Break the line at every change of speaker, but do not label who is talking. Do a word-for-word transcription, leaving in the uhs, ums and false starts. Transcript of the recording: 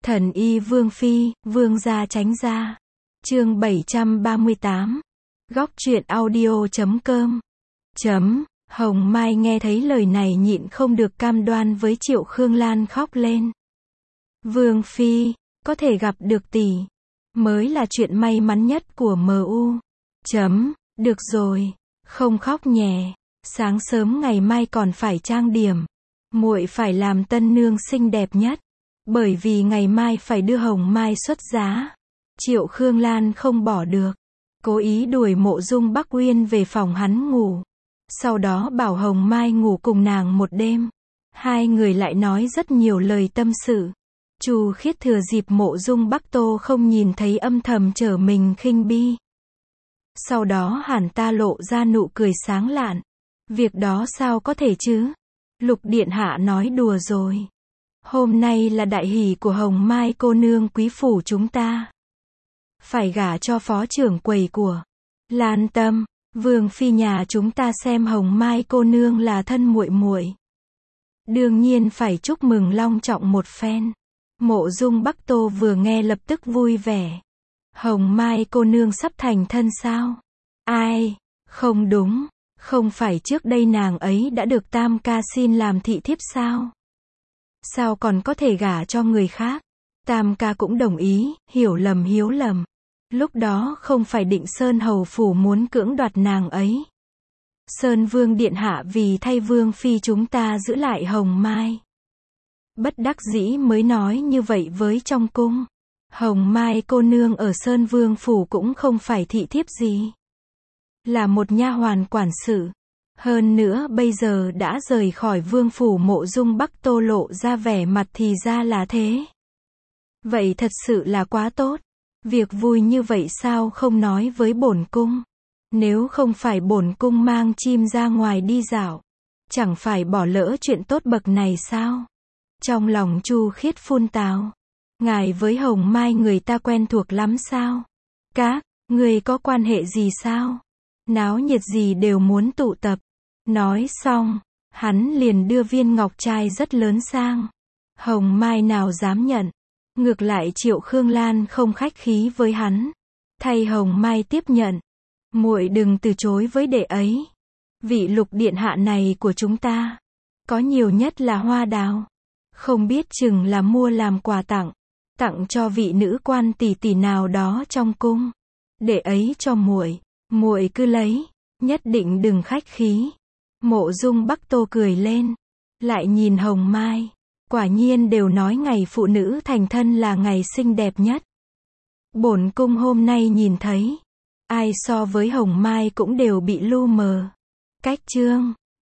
Thần y Vương Phi, Vương gia tránh ra. Chương bảy trăm ba mươi tám. Góc truyện audio chấm com. Chấm. Hồng Mai nghe thấy lời này nhịn không được cam đoan với Triệu Khương Lan khóc lên. Vương Phi, có thể gặp được tỷ, mới là chuyện may mắn nhất của em u. Chấm. Được rồi, không khóc nhè. Sáng sớm ngày mai còn phải trang điểm. Muội phải làm tân nương xinh đẹp nhất. Bởi vì ngày mai phải đưa Hồng Mai xuất giá. Triệu Khương Lan không bỏ được. Cố ý đuổi Mộ Dung Bắc Uyên về phòng hắn ngủ. Sau đó bảo Hồng Mai ngủ cùng nàng một đêm. Hai người lại nói rất nhiều lời tâm sự. Chu Khiết thừa dịp Mộ Dung Bắc Tô không nhìn thấy âm thầm trở mình khinh bi. Sau đó hẳn ta lộ ra nụ cười sáng lạn. Việc đó sao có thể chứ? Lục điện hạ nói đùa rồi. Hôm nay là đại hỷ của Hồng Mai cô nương quý phủ chúng ta. Phải gả cho phó trưởng quầy của Lan Tâm. Vương Phi nhà chúng ta xem Hồng Mai cô nương là thân muội muội. Đương nhiên phải chúc mừng long trọng một phen. Mộ Dung Bắc Tô vừa nghe lập tức vui vẻ. Hồng Mai cô nương sắp thành thân sao? Ai? Không đúng. Không phải trước đây nàng ấy đã được Tam ca xin làm thị thiếp sao? Sao còn có thể gả cho người khác? Tam ca cũng đồng ý, hiểu lầm hiếu lầm. Lúc đó không phải Định Sơn hầu phủ muốn cưỡng đoạt nàng ấy. Sơn Vương điện hạ vì thay Vương Phi chúng ta giữ lại Hồng Mai. Bất đắc dĩ mới nói như vậy với trong cung. Hồng Mai cô nương ở Sơn Vương phủ cũng không phải thị thiếp gì. Là một nha hoàn quản sự. Hơn nữa bây giờ đã rời khỏi vương phủ. Mộ Dung Bắc Tô lộ ra vẻ mặt thì ra là thế. Vậy thật sự là quá tốt. Việc vui như vậy sao không nói với bổn cung? Nếu không phải bổn cung mang chim ra ngoài đi dạo, chẳng phải bỏ lỡ chuyện tốt bậc này sao? Trong lòng Chu Khiết phun tào. Ngài với Hồng Mai người ta quen thuộc lắm sao? Các người có quan hệ gì sao? Náo nhiệt gì đều muốn tụ tập. Nói xong, hắn liền đưa viên ngọc trai rất lớn sang. Hồng Mai nào dám nhận. Ngược lại Triệu Khương Lan không khách khí với hắn. Thay Hồng Mai tiếp nhận. Muội đừng từ chối với đệ ấy. Vị lục điện hạ này của chúng ta, có nhiều nhất là hoa đào. Không biết chừng là mua làm quà tặng. Tặng cho vị nữ quan tỷ tỷ nào đó trong cung. Đệ ấy cho muội, muội cứ lấy. Nhất định đừng khách khí. Mộ Dung Bắc Tô cười lên. Lại nhìn Hồng Mai. Quả nhiên đều nói ngày phụ nữ thành thân là ngày xinh đẹp nhất. Bổn cung hôm nay nhìn thấy. Ai so với Hồng Mai cũng đều bị lu mờ. Cách chương.